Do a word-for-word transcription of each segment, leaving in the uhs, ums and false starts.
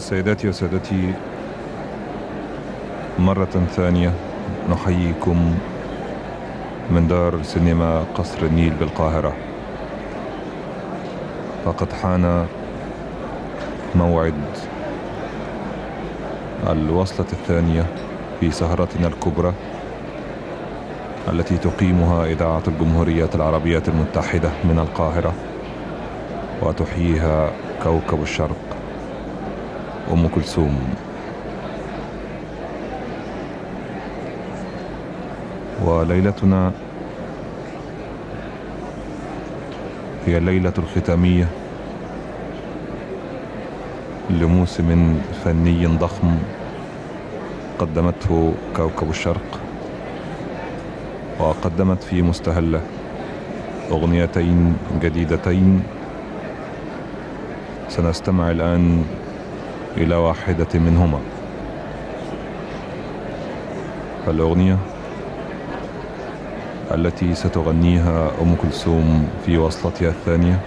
سيداتي وسادتي، مرة ثانية نحييكم من دار سينما قصر النيل بالقاهرة. فقد حان موعد الوصلة الثانية في سهرتنا الكبرى التي تقيمها إذاعة الجمهورية العربية المتحدة من القاهرة، وتحييها كوكب الشرق أم كلثوم. وليلتنا هي الليلة الختامية لموسم فني ضخم قدمته كوكب الشرق، وقدمت في مستهلة أغنيتين جديدتين. سنستمع الآن إلى واحدة منهما. فالأغنية التي ستغنيها أم كلثوم في وصلتها الثانية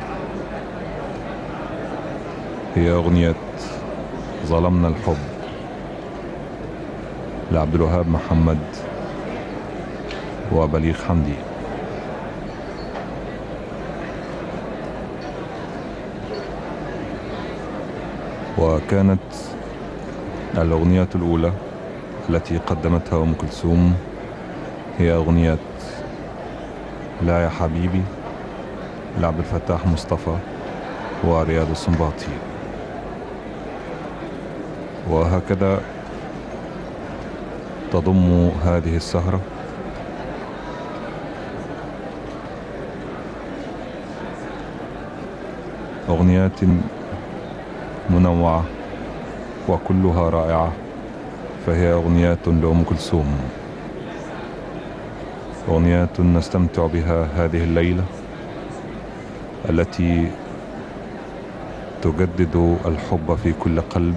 هي أغنية ظلمنا الحب لعبد الوهاب محمد وبليغ حمدي. وكانت الأغنية الأولى التي قدمتها أم كلثوم هي أغنية لا يا حبيبي لعبد الفتاح مصطفى ورياض السنباطي. وهكذا تضم هذه السهرة أغنيات منوعة وكلها رائعة، فهي أغنيات لأم كلثوم، أغنيات نستمتع بها هذه الليلة التي تجدد الحب في كل قلب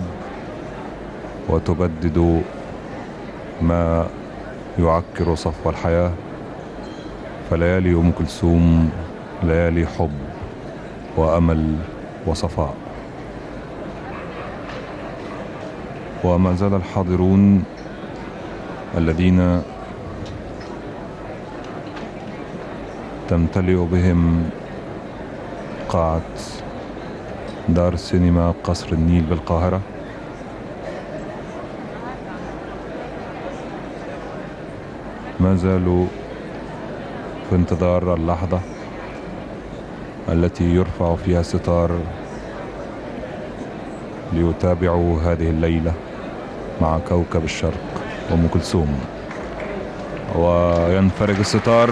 وتبدد ما يعكر صفو الحياة. فليالي أم كلثوم ليالي حب وأمل وصفاء. وما زال الحاضرون الذين تمتلئ بهم قاعة دار سينما قصر النيل بالقاهرة ما زالوا في انتظار اللحظة التي يرفع فيها الستار ليتابعوا هذه الليلة مع كوكب الشرق أم كلثوم. وينفرج الستار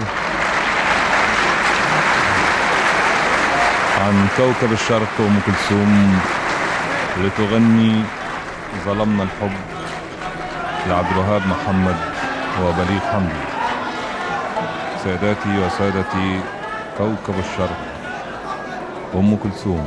عن كوكب الشرق أم كلثوم لتغني ظلمنا الحب لعبد الوهاب محمد وبليغ حمدي. سيداتي وسادتي، كوكب الشرق أم كلثوم.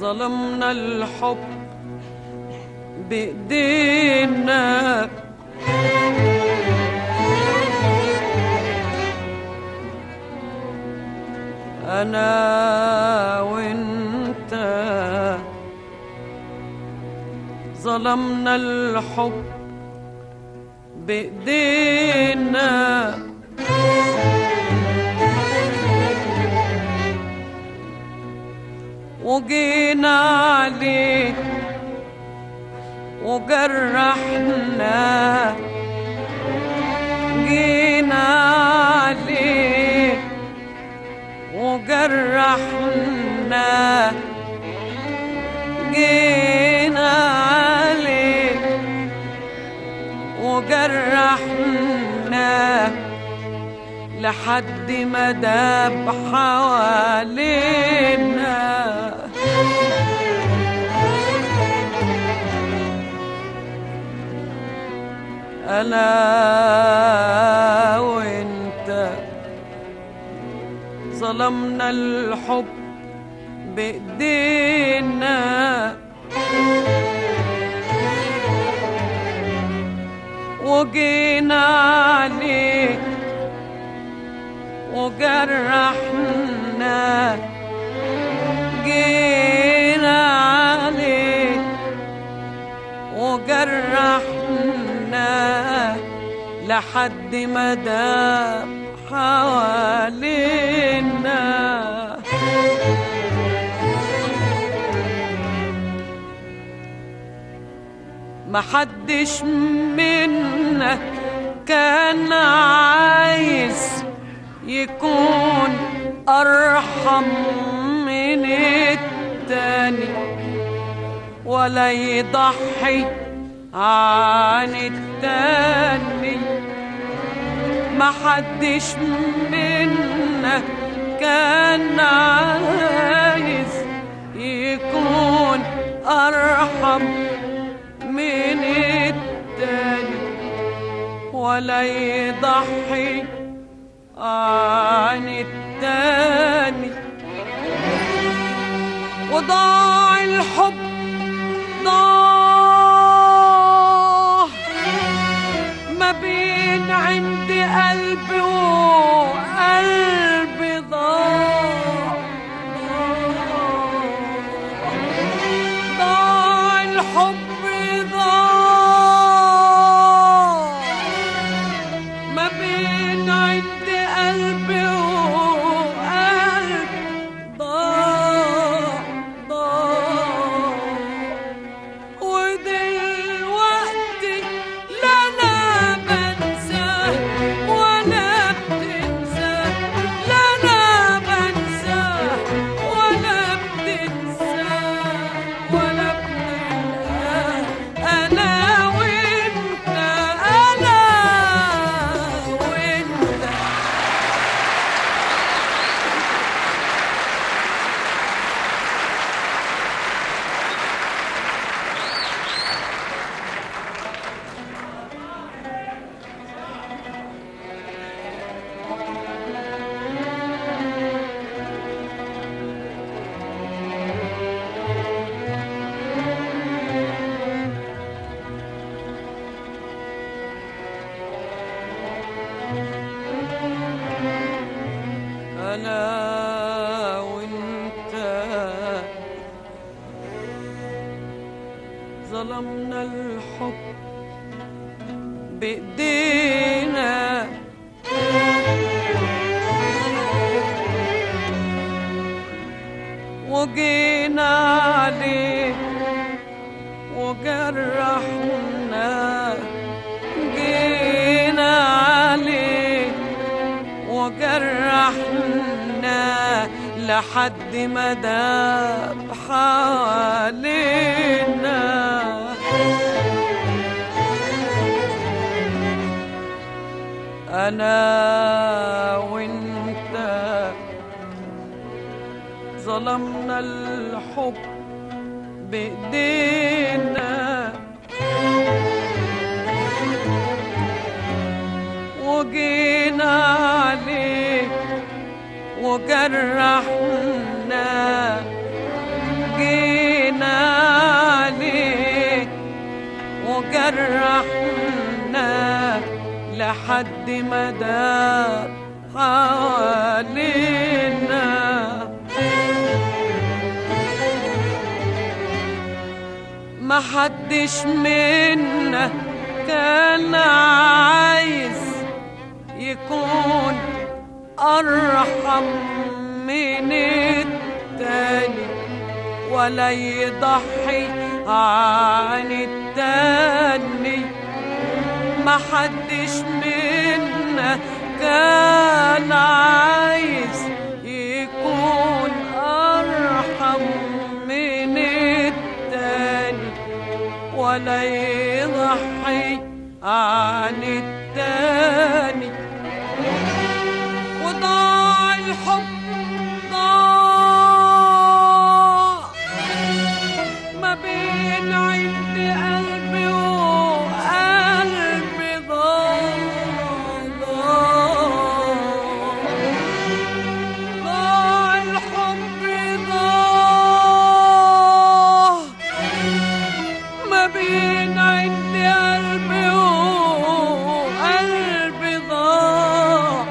ظلمنا الحب بإيدينا، أنا وإنت ظلمنا الحب بإيدينا، وجينا عليه وجرحنا، جينا عليه وجرحنا، جينا عليه وجرحنا لحد ما داب حوالينا. أنا وإنت ظلمنا الحب بإيدينا، وجينا عليه وجرحنا، جينا عليه وجرحنا لحد ما داب حوالينا. محدش منا كان عايز يكون أرحم من التاني، ولا يضحي عن التاني. محدش منا كان عايز يكون أرحم من التاني، ولا يضحي عن التاني. وضاع الحب ضاع ما بين عند قلبي وقلبي، ضاع ضاع الحب ضاع ما بين عند قلبي وقلبي، ضاع ضاع. ودلوقتي لا أنا بنساه ولا بتنساه، لا أنا بنساه ولا بتنساه ولا بنلقاه. أنا وإنت، أنا وإنت. أنا وإنت ظلمنا الحب بإيدينا، وجينا عليه وجرحنا، جينا عليه وجرحنا لحد ما داب حوالينا. أنا وإنت ظلمنا الحب بإيدينا، وجينا عليه وجرحنا، جينا لحد ما دار حوالينا. ما حدش منا كان عايز يكون أرحم من التاني ولا يضحي عن التاني. ما حدش منا كان عايز يكون أرحم من التاني ولا يضحي عن التاني. وضاع الحب ضاع ما بين عند قلبي وقلبي ضاع. ضاع الحب ضاع ما بين عند قلبي وقلبي ضاع.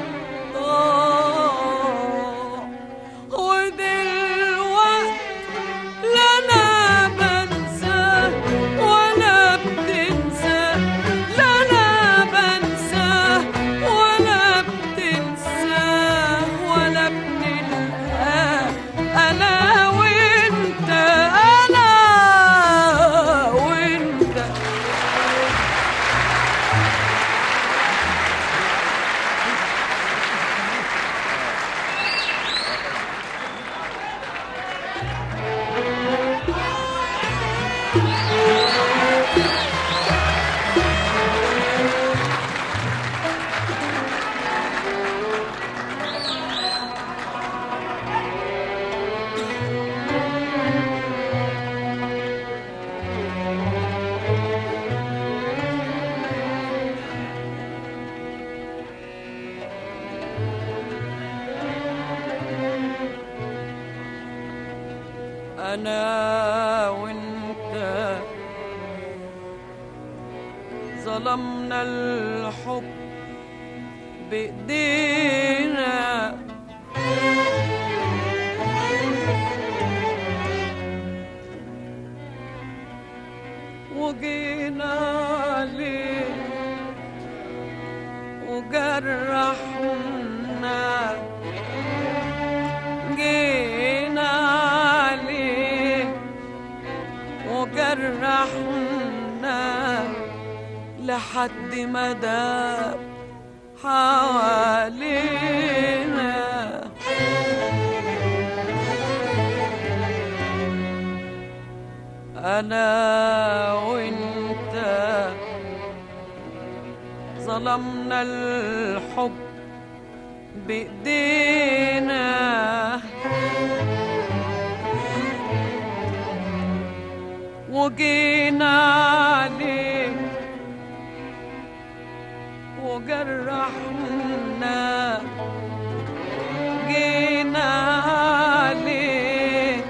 أنا وأنت ظلمنا الحب بإيدينا. وجينا عليه وجرحنا. جينا عليه وجرحنا لحد ما داب حوالينا. أنا وأنت ظلمنا الحب بإيدينا. وجينا عليه وجرحنا. جينا عليه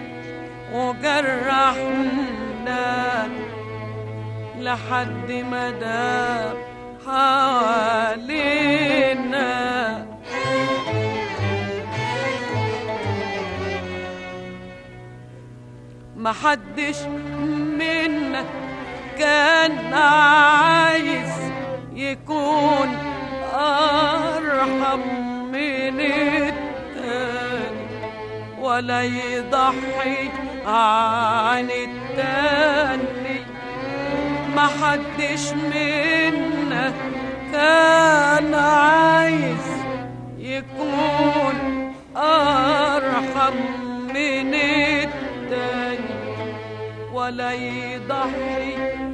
وجرحنا لحد ما داب حوالينا. ما حدش منا كان عايز يكون أرحم من التاني ولا يضحي عن التاني. ما حدش منا كان عايز يكون أرحم من التاني ولا يضحي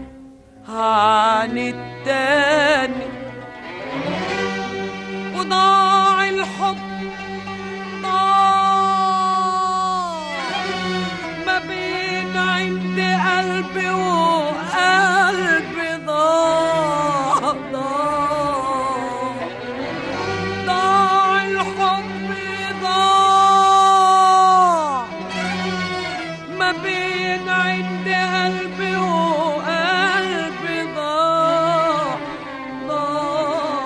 عن التاني. وضاع الحب ضاع ما بين عند قلبي وقلبي ضاع. ضاع الحب ضاع ما بين عند قلبي وقلبي ضاع. ضاع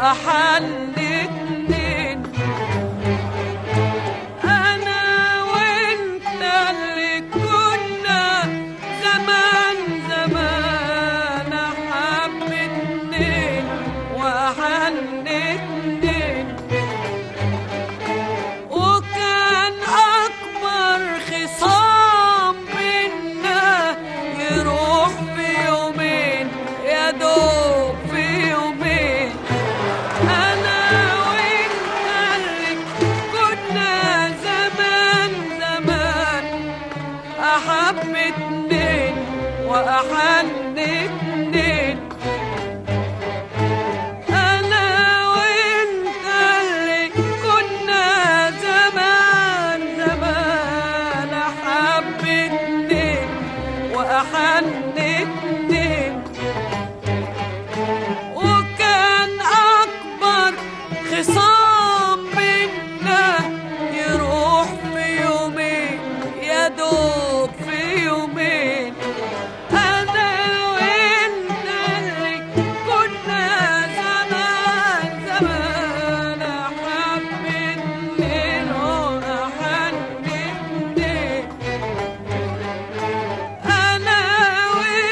وأحن اتنين. أنا وأنت اللي كنا زمان زمان أحب اتنين وأحن اتنين. وكان أكبر خصام بينا يروح في يومين يا دوب في يومين. أنا وأنت اللي كنا زمان زمان أحب اتنين وأحن اتنين. أنا وأنت اللي كنا زمان زمان أحب اتنين وأحن اتنين. وكان أكبر خصام بينا يروح في يومين يا دوب في يومين. أنا وأنت اللي كنا زمان زمان أحب اتنين وأحن اتنين. أنا وأنت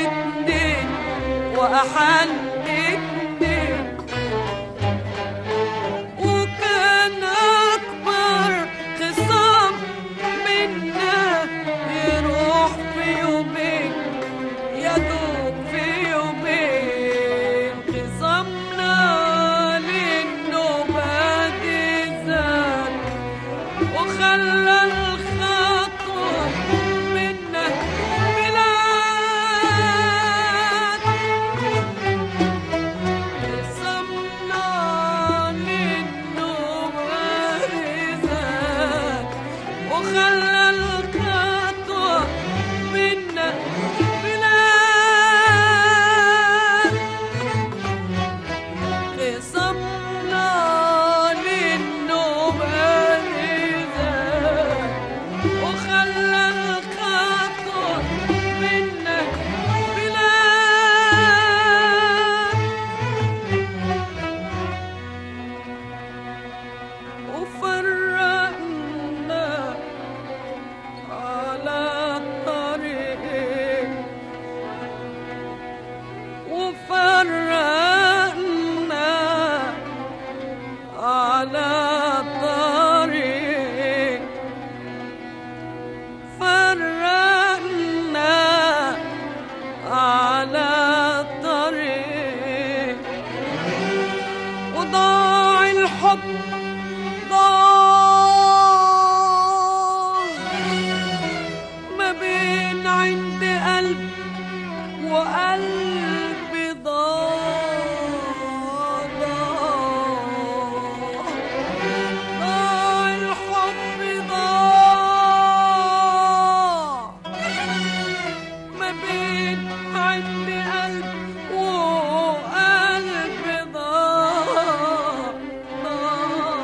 اتنين وأحن اتنين، وكان أكبر خصام منا يروح في يومين يدوب في يومين. خصامنا للنوبات زاد وخلى الخطوة منا بلاد. خصامنا للنوبات زاد وخلى الخطوة منا بلاد. خصامنا للنوبات زاد وخلى الخطوة منا بلاد. وفرقنا على الطريق، وفرقنا على الطريق، فرقنا على الطريق. وضاع الحب ضاع ما بين عند قلب وقلب ضاع. ضاع الحب ضاع ما بين عند قلب وقلب ضاع. ضاع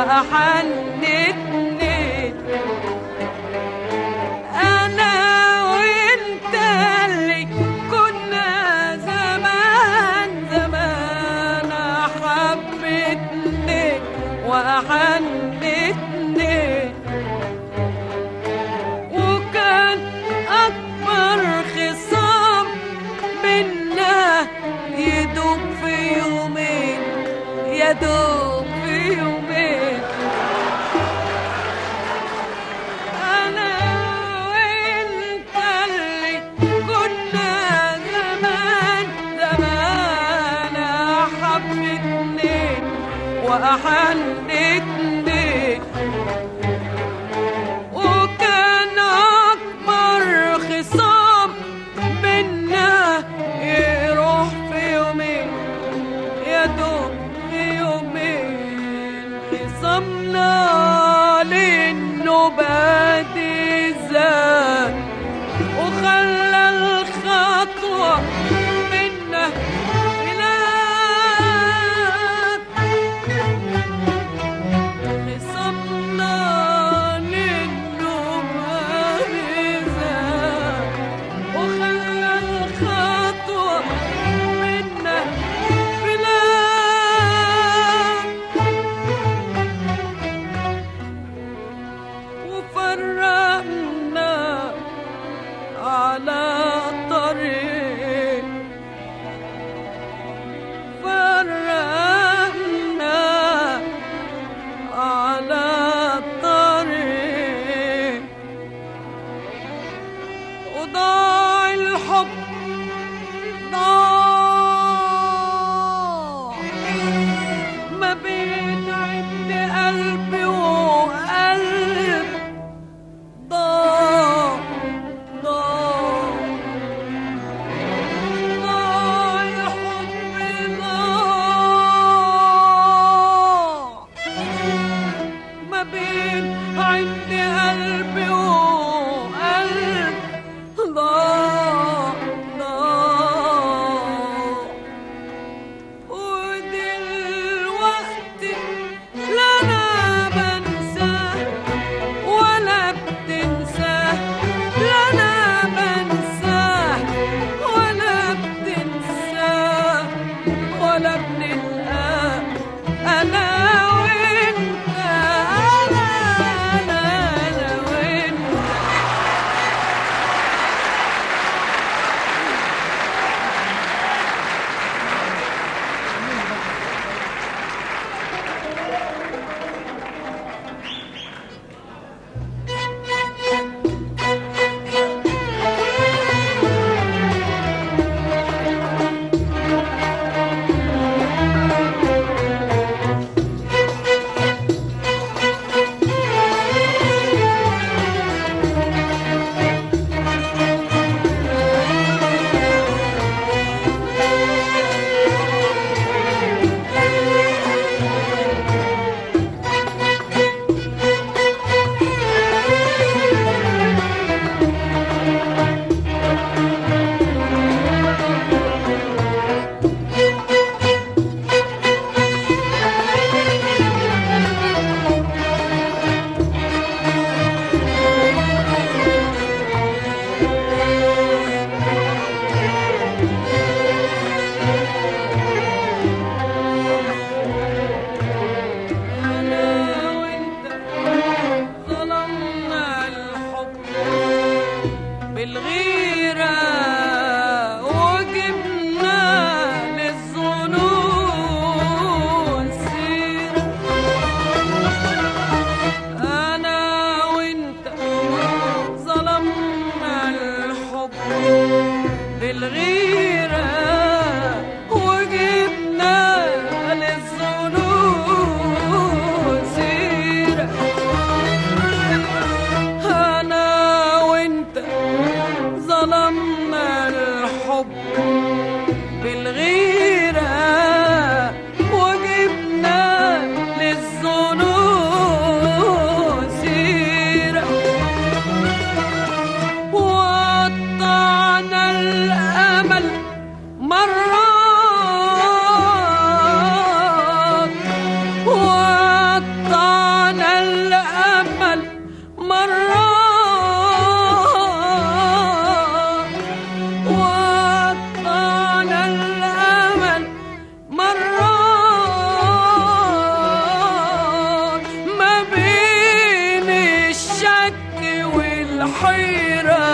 وأحنتني. أنا وإنت اللي كنا زمان زمان، حبتني وأحنتني. وكان أكبر خصام منا يدوب في يومين، يدوب في يومين. أنا وإنت اللي كنا زمان زمان، حبتني وأحنتني. وكان أكبر خصام منا يروح في يومين، يدوب في يومين. خصامنا للنبات زاد وخلى الخطوة منا هناك. خصامنا الحيرة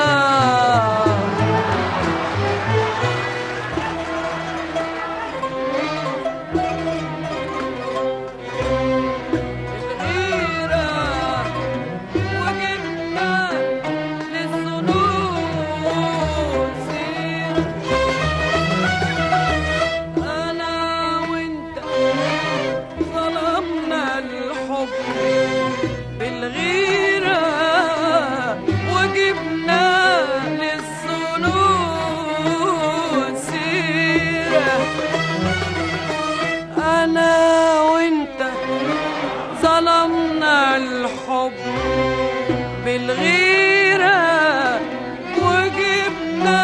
بالغيرة وجبنا للظنون سيرة. أنا وأنت ظلمنا الحب بالغيرة وجبنا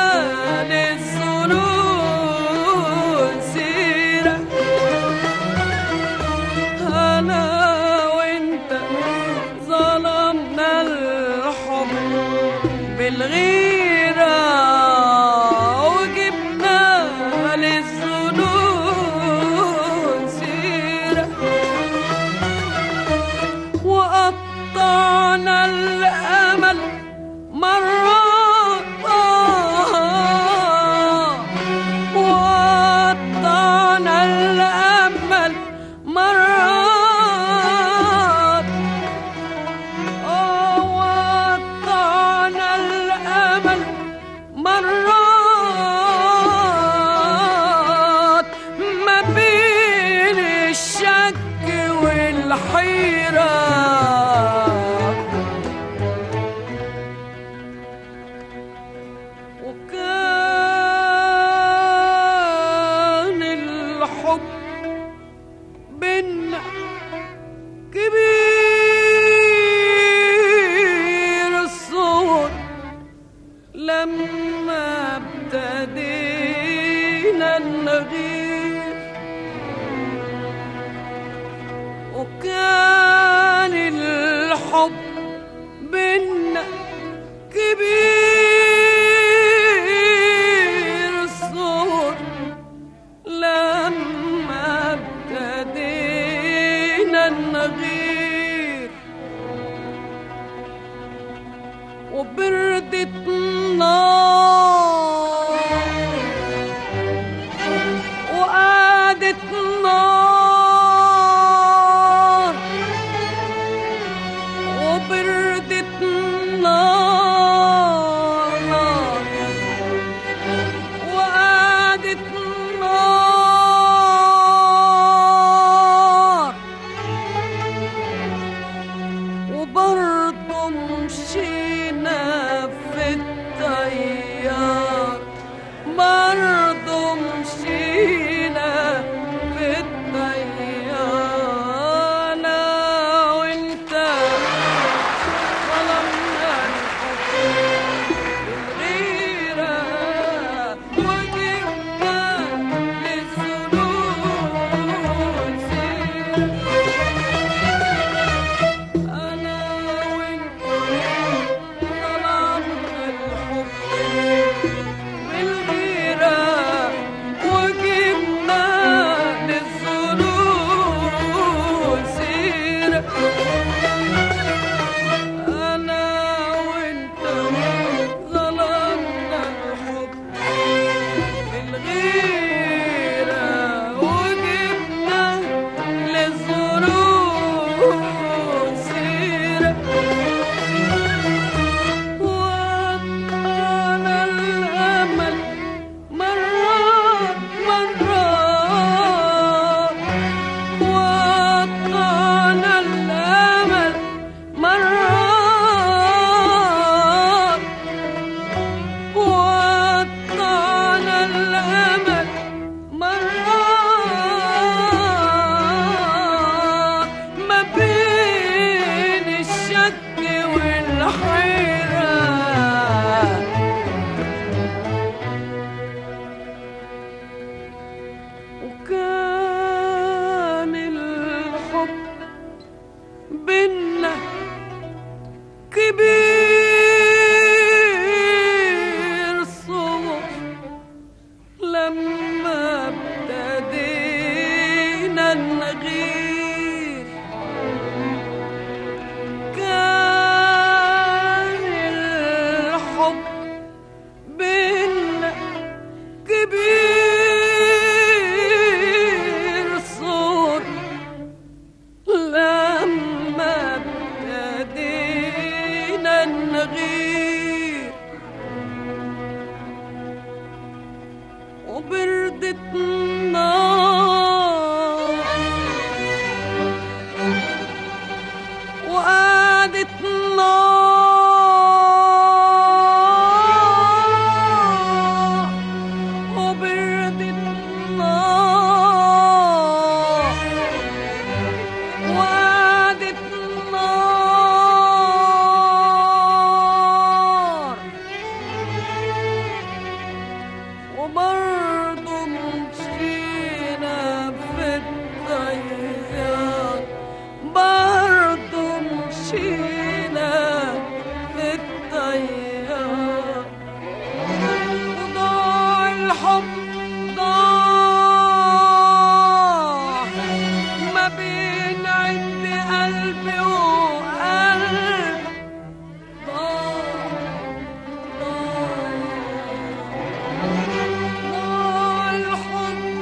للظنون سيرة. أنا بالغيرة وجبنا للظنون سيرة. وقطعنا الأمل مرات وقطعنا الأمل مرات مرات ما بين الشك والحيرة. وكان الحب بينا كبير الصوت لما ابتدينا نغير. وكان الحب بينا كبير الصوت لما ابتدينا نغير. وبردت نار وقعدت نار وبردت نار وقعدت نار قلبي وقلب ضاع ضاع الحب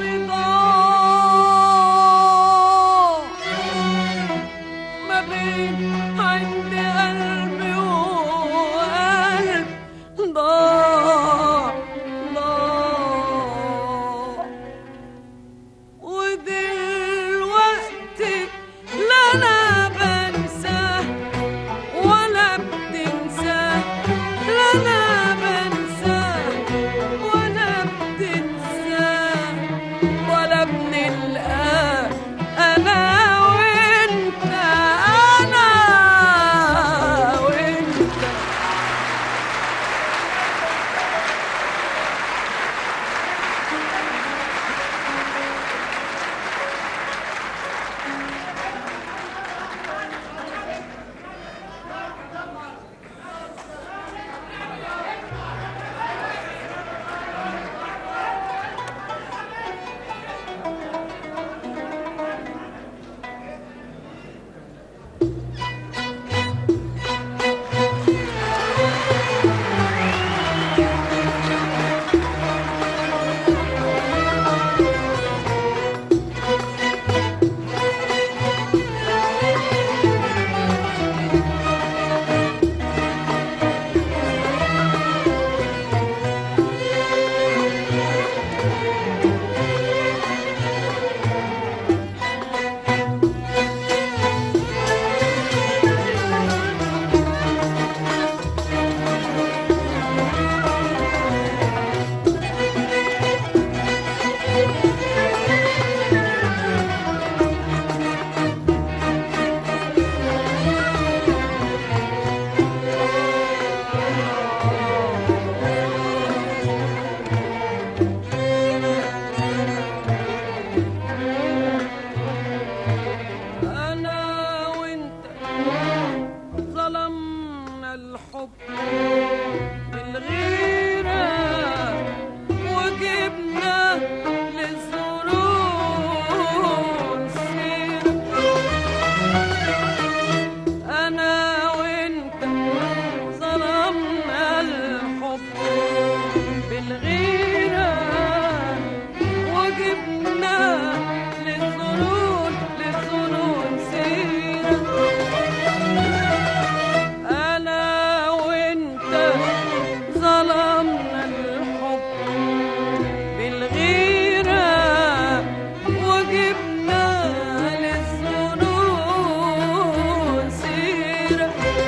ضاع ما بين عند قلبي وقلب ضاع ضاع ودلوقتي لا انا بنساه ولا بتنساه لا انا بنساه ولا بتنساه ولا بنلقاه انا وانت انا وانت أنا وأنت ظلمنا الحب بالغيرة وجبنا للظنون سيرة أنا وأنت ظلمنا الحب بالغيرة وجبنا للظنون للظنون سيرة أنا وأنت ظلمنا الحب بالغيرة وجبنا للظنون سيرة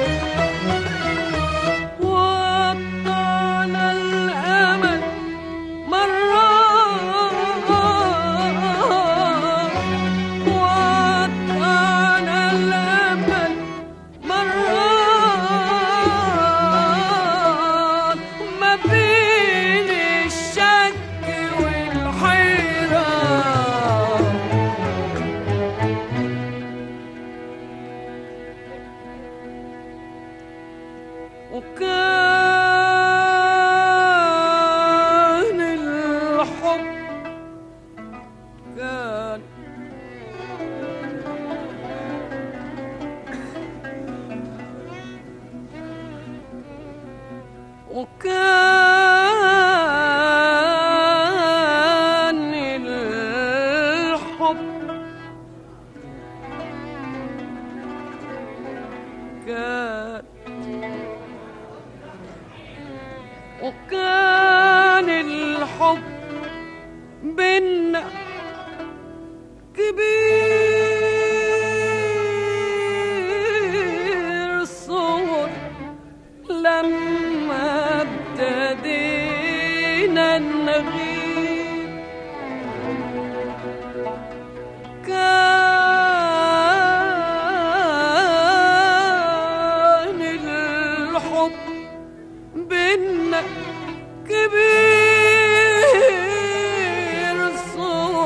وقطعنا الأمل مرات وقطعنا الأمل مرات ما بين الشك والحيرة وكان الحب كان وكان الحب كان وكان الحب بينا كبير صور لما ابتدينا نغيب كان الحب بينا كبير صور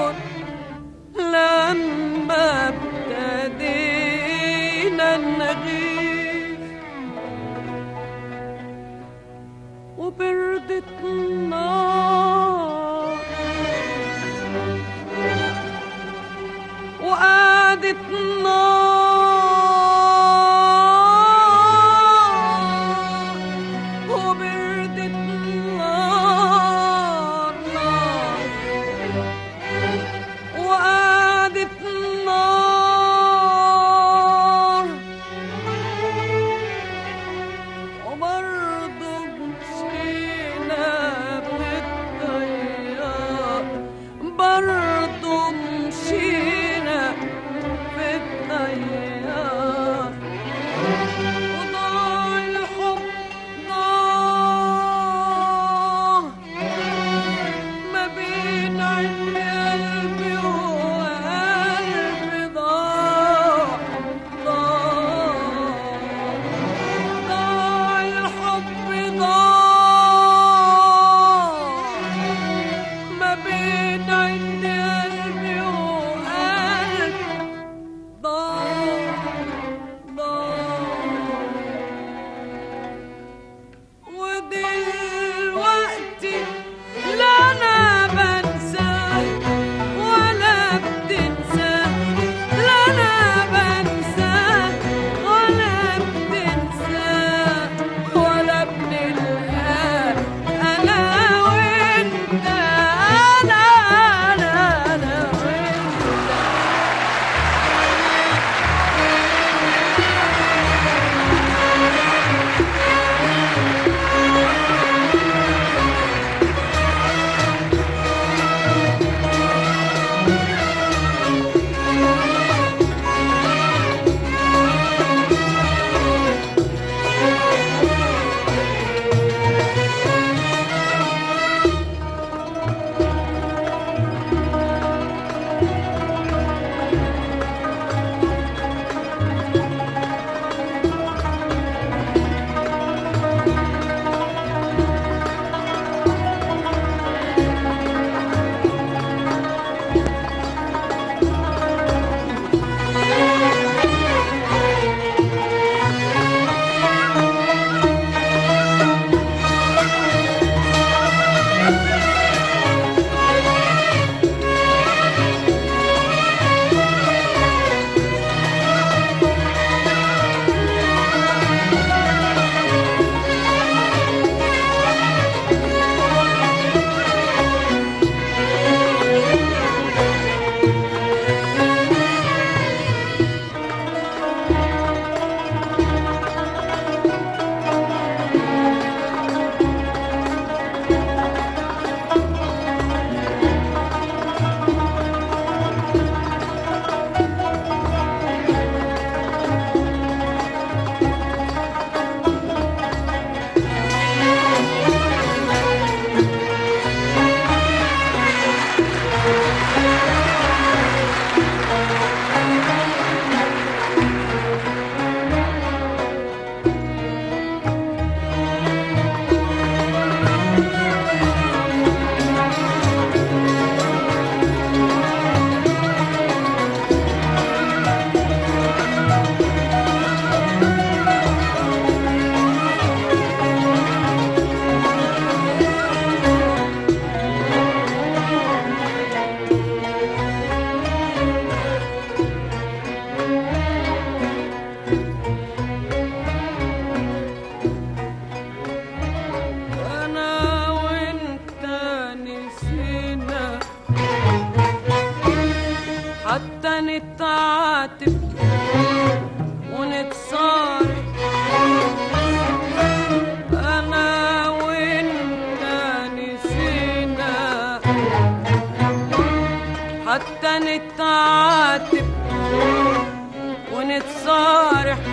ونتصارح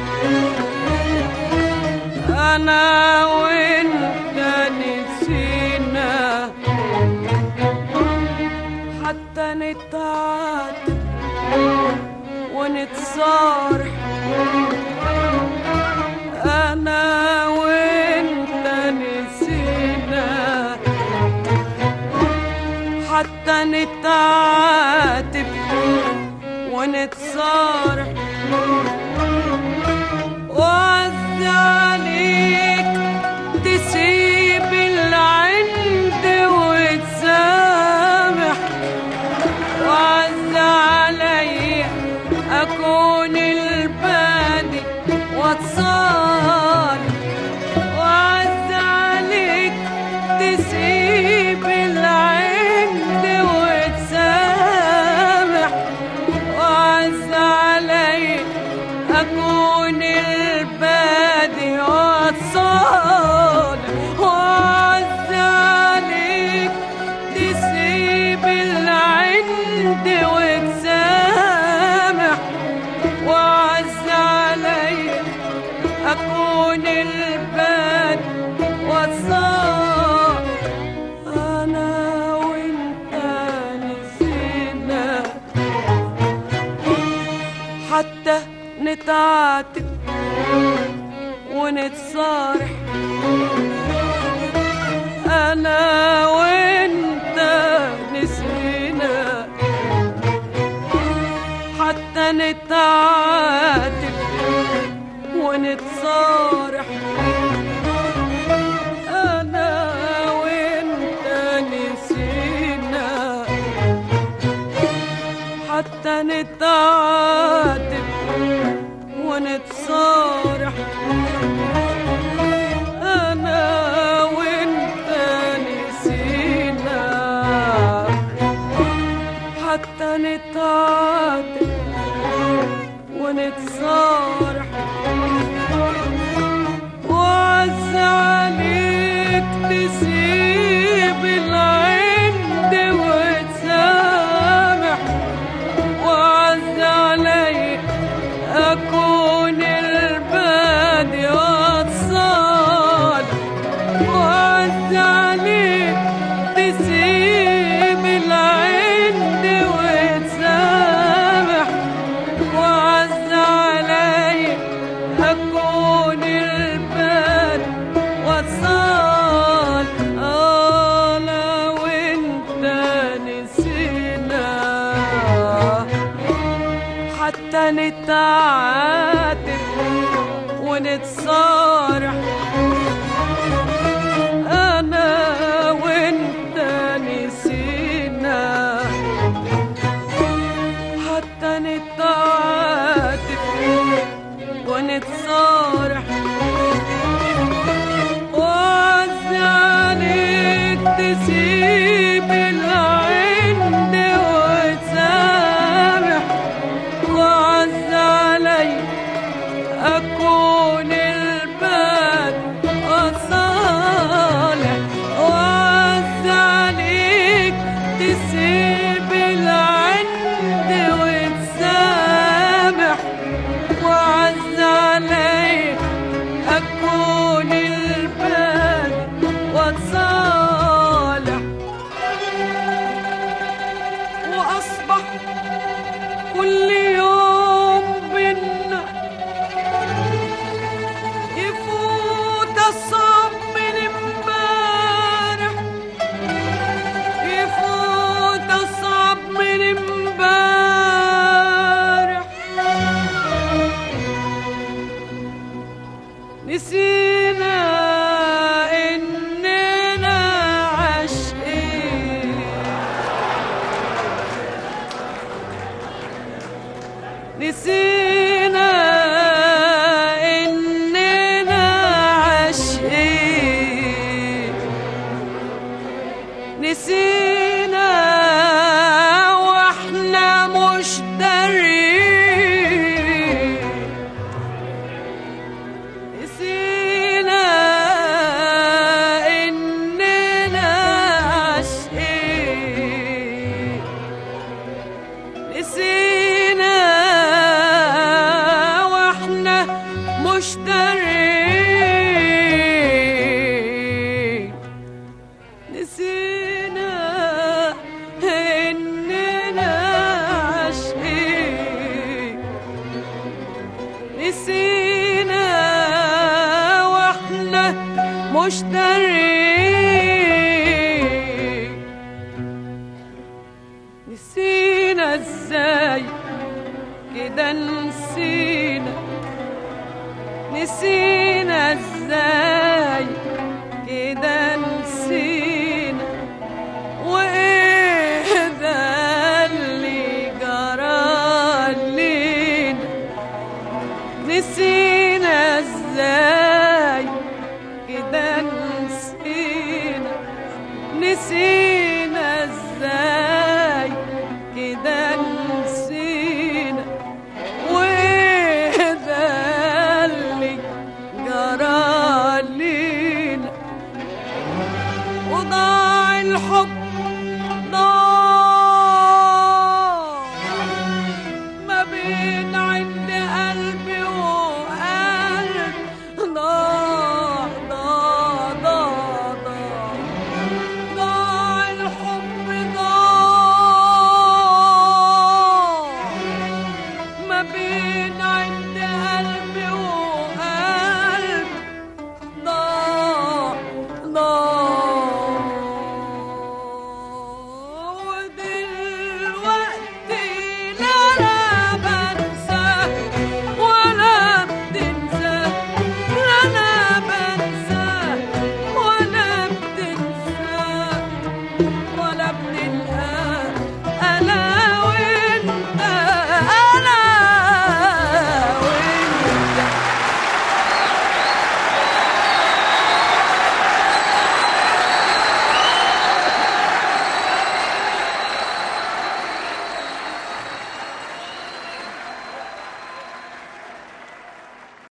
أنا وإنت نسينا حتى نتعاتب ونتصارح أنا وإنت نسينا حتى نتعاتب ونتصارح وعز عليك تسيب العند وتسامح وعز علي أكون البادي واتصالح وعز عليك تسيب العند وتسامح وعز علي أكون البادي واتصالح وعز عليك تسيب العند وتسامح وعز علي أكون البادي واتصالح أنا وإنت نسينا حتى نتعاتب ونتصارح أنا وإنت نسينا حتى نتعاتب ونتصارح أنا وإنت نسينا حتى نتعاتب ونتصارح أنا وإنت نسينا حتى نتعاتب ونتصارح وعز عليك تسيب العند وتسامح وعز علي أكون البادي واتصالح وعز عليك تسيب العند وتسامح وعز علي أكون البادي واتصالح أنا وإنت نسينا حتى نتعاتب ونتصارح أنا وإنت نسينا حتى نتعاتب ونتصارح وعز عليك تسيب العند وتسامح وعز علي أكون البادي نسينا واحنا مش دارين، نسينا ازاي كده نسينا، نسينا ازاي كده نسينا، وايه ده اللي جرى لينا، نسينا ازاي كده نسينا، نسينا ازاي كده نسينا، وايه ده اللي جرى لينا، وضاع الحب ضاع ما بين عند قلبي وقلب، ضاع ضاع ضاع ضاع ضاع الحب ضاع ما بين عند